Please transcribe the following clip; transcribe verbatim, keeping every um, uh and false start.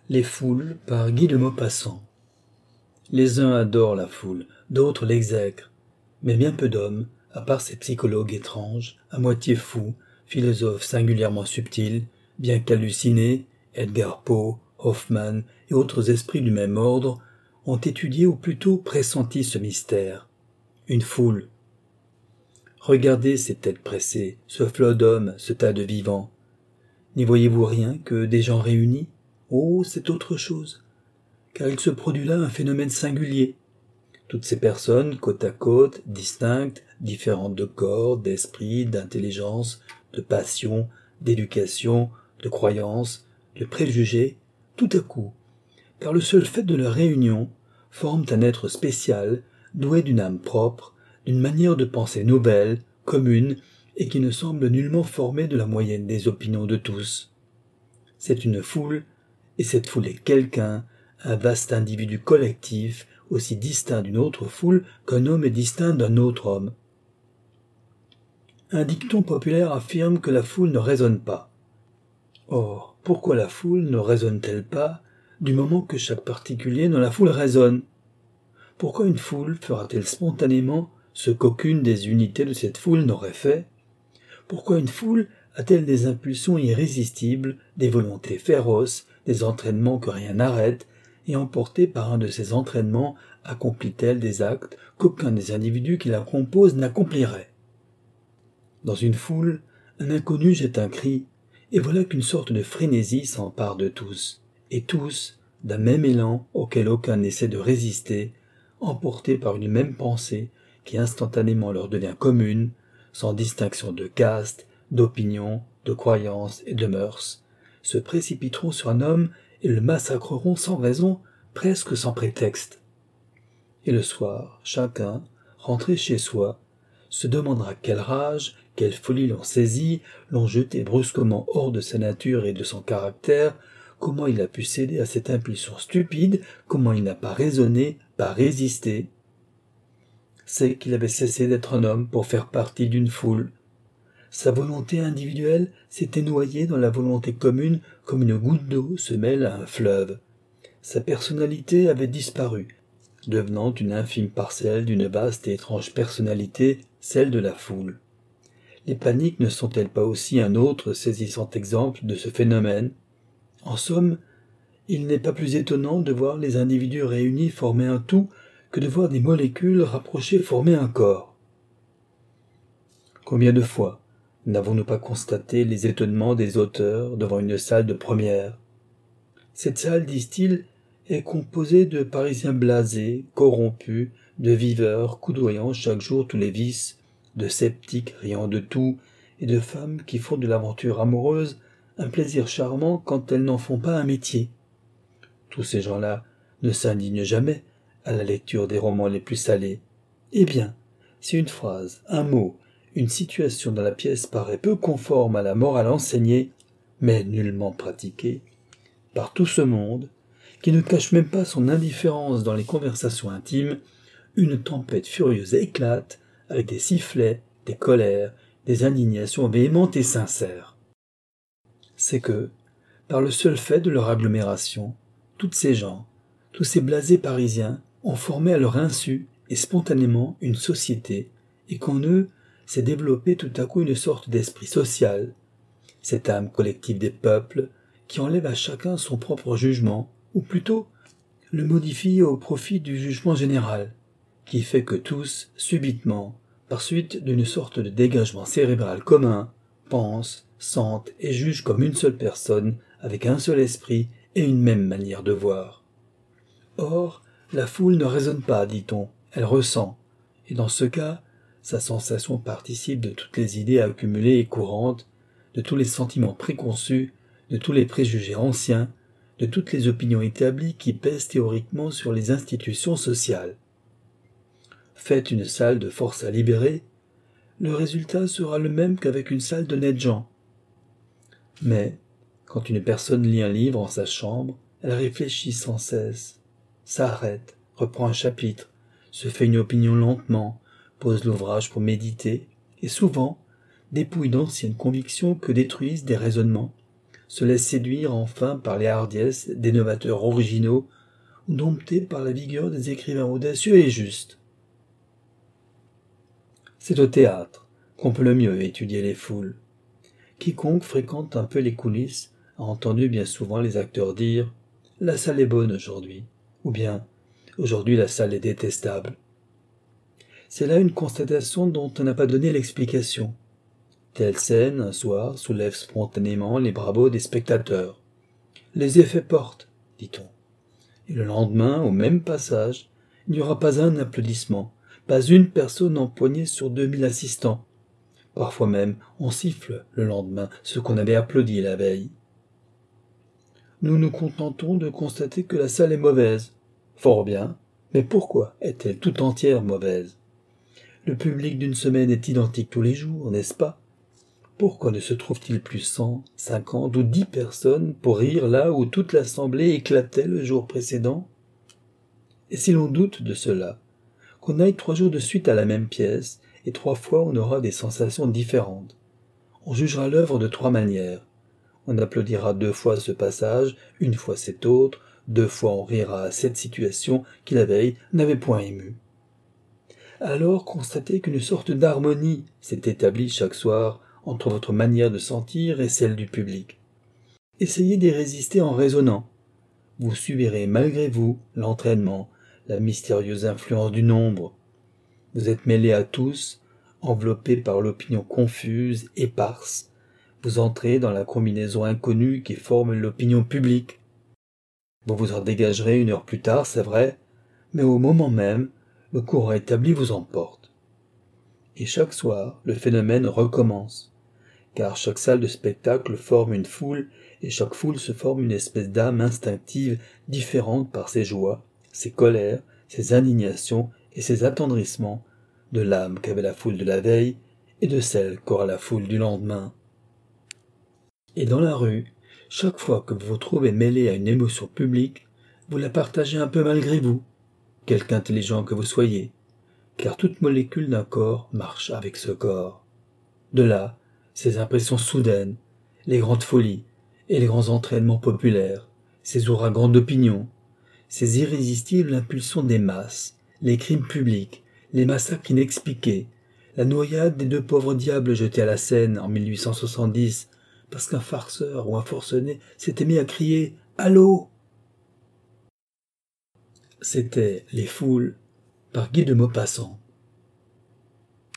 Les foules par Guy de Maupassant. Les uns adorent la foule, d'autres l'exècrent, mais bien peu d'hommes, à part ces psychologues étranges, à moitié fous, philosophes singulièrement subtils, bien qu'hallucinés, Edgar Poe, Hoffmann et autres esprits du même ordre, ont étudié ou plutôt pressenti ce mystère. Une foule. Regardez ces têtes pressées, ce flot d'hommes, ce tas de vivants. N'y voyez-vous rien que des gens réunis ? Oh, c'est autre chose, car il se produit là un phénomène singulier. Toutes ces personnes, côte à côte, distinctes, différentes de corps, d'esprit, d'intelligence, de passion, d'éducation, de croyance, de préjugés, tout à coup, par le seul fait de leur réunion, forment un être spécial, doué d'une âme propre, d'une manière de penser nouvelle, commune, et qui ne semble nullement formée de la moyenne des opinions de tous. C'est une foule, et cette foule est quelqu'un, un vaste individu collectif, aussi distinct d'une autre foule qu'un homme est distinct d'un autre homme. Un dicton populaire affirme que la foule ne raisonne pas. Or, pourquoi la foule ne raisonne-t-elle pas du moment que chaque particulier dans la foule raisonne ? Pourquoi une foule fera-t-elle spontanément ce qu'aucune des unités de cette foule n'aurait fait ? Pourquoi une foule a-t-elle des impulsions irrésistibles, des volontés féroces, des entraînements que rien n'arrête, et emportée par un de ces entraînements, accomplit-elle des actes qu'aucun des individus qui la composent n'accomplirait ? Dans une foule, un inconnu jette un cri, et voilà qu'une sorte de frénésie s'empare de tous, et tous, d'un même élan auquel aucun n'essaie de résister, emportés par une même pensée qui instantanément leur devient commune, sans distinction de caste, d'opinion, de croyance et de mœurs, se précipiteront sur un homme et le massacreront sans raison, presque sans prétexte. Et le soir, chacun, rentré chez soi, se demandera quelle rage, quelle folie l'ont saisi, l'ont jeté brusquement hors de sa nature et de son caractère, comment il a pu céder à cette impulsion stupide, comment il n'a pas raisonné, pas résisté. C'est qu'il avait cessé d'être un homme pour faire partie d'une foule. Sa volonté individuelle s'était noyée dans la volonté commune comme une goutte d'eau se mêle à un fleuve. Sa personnalité avait disparu, devenant une infime parcelle d'une vaste et étrange personnalité, celle de la foule. Les paniques ne sont-elles pas aussi un autre saisissant exemple de ce phénomène ? En somme, il n'est pas plus étonnant de voir les individus réunis former un tout que de voir des molécules rapprochées former un corps. Combien de fois n'avons-nous pas constaté les étonnements des auteurs devant une salle de première ? Cette salle, disent-ils, est composée de Parisiens blasés, corrompus, de viveurs coudoyant chaque jour tous les vices, de sceptiques riant de tout, et de femmes qui font de l'aventure amoureuse un plaisir charmant quand elles n'en font pas un métier. Tous ces gens-là ne s'indignent jamais à la lecture des romans les plus salés. Eh bien, si une phrase, un mot, une situation dans la pièce paraît peu conforme à la morale enseignée, mais nullement pratiquée, par tout ce monde, qui ne cache même pas son indifférence dans les conversations intimes, une tempête furieuse éclate avec des sifflets, des colères, des indignations véhémentes et sincères. C'est que, par le seul fait de leur agglomération, toutes ces gens, tous ces blasés parisiens ont formé à leur insu et spontanément une société, et qu'en eux s'est développée tout à coup une sorte d'esprit social, cette âme collective des peuples qui enlève à chacun son propre jugement, ou plutôt le modifie au profit du jugement général, qui fait que tous, subitement, par suite d'une sorte de dégagement cérébral commun, pensent, sentent et jugent comme une seule personne, avec un seul esprit et une même manière de voir. Or, la foule ne raisonne pas, dit-on, elle ressent, et dans ce cas, sa sensation participe de toutes les idées accumulées et courantes, de tous les sentiments préconçus, de tous les préjugés anciens, de toutes les opinions établies qui pèsent théoriquement sur les institutions sociales. Faites une salle de force à libérer, le résultat sera le même qu'avec une salle d'honnêtes gens. Mais, quand une personne lit un livre en sa chambre, elle réfléchit sans cesse, s'arrête, reprend un chapitre, se fait une opinion lentement, pose l'ouvrage pour méditer, et souvent dépouille d'anciennes convictions que détruisent des raisonnements, se laissent séduire enfin par les hardiesses des novateurs originaux ou domptés par la vigueur des écrivains audacieux et justes. C'est au théâtre qu'on peut le mieux étudier les foules. Quiconque fréquente un peu les coulisses a entendu bien souvent les acteurs dire « La salle est bonne aujourd'hui » ou bien « Aujourd'hui la salle est détestable ». C'est là une constatation dont on n'a pas donné l'explication. Telle scène, un soir, soulève spontanément les bravos des spectateurs. Les effets portent, dit-on. Et le lendemain, au même passage, il n'y aura pas un applaudissement, pas une personne empoignée sur deux mille assistants. Parfois même, on siffle le lendemain ce qu'on avait applaudi la veille. Nous nous contentons de constater que la salle est mauvaise. Fort bien, mais pourquoi est-elle tout entière mauvaise ? Le public d'une semaine est identique tous les jours, n'est-ce pas ? Pourquoi ne se trouve-t-il plus cent, cinquante ou dix personnes pour rire là où toute l'assemblée éclatait le jour précédent ? Et si l'on doute de cela, qu'on aille trois jours de suite à la même pièce, et trois fois on aura des sensations différentes. On jugera l'œuvre de trois manières. On applaudira deux fois ce passage, une fois cet autre, deux fois on rira à cette situation qui la veille n'avait point ému. Alors constatez qu'une sorte d'harmonie s'est établie chaque soir entre votre manière de sentir et celle du public. Essayez d'y résister en raisonnant. Vous subirez malgré vous l'entraînement, la mystérieuse influence du nombre. Vous êtes mêlés à tous, enveloppés par l'opinion confuse, éparse. Vous entrez dans la combinaison inconnue qui forme l'opinion publique. Vous vous en dégagerez une heure plus tard, c'est vrai, mais au moment même, le courant établi vous emporte. Et chaque soir, le phénomène recommence, car chaque salle de spectacle forme une foule, et chaque foule se forme une espèce d'âme instinctive différente par ses joies, ses colères, ses indignations et ses attendrissements, de l'âme qu'avait la foule de la veille et de celle qu'aura la foule du lendemain. Et dans la rue, chaque fois que vous vous trouvez mêlé à une émotion publique, vous la partagez un peu malgré vous, quelque intelligent que vous soyez, car toute molécule d'un corps marche avec ce corps. De là, ces impressions soudaines, les grandes folies et les grands entraînements populaires, ces ouragans d'opinion, ces irrésistibles impulsions des masses, les crimes publics, les massacres inexpliqués, la noyade des deux pauvres diables jetés à la Seine en mille huit cent soixante-dix, parce qu'un farceur ou un forcené s'était mis à crier « Allô !» C'était Les Foules par Guy de Maupassant.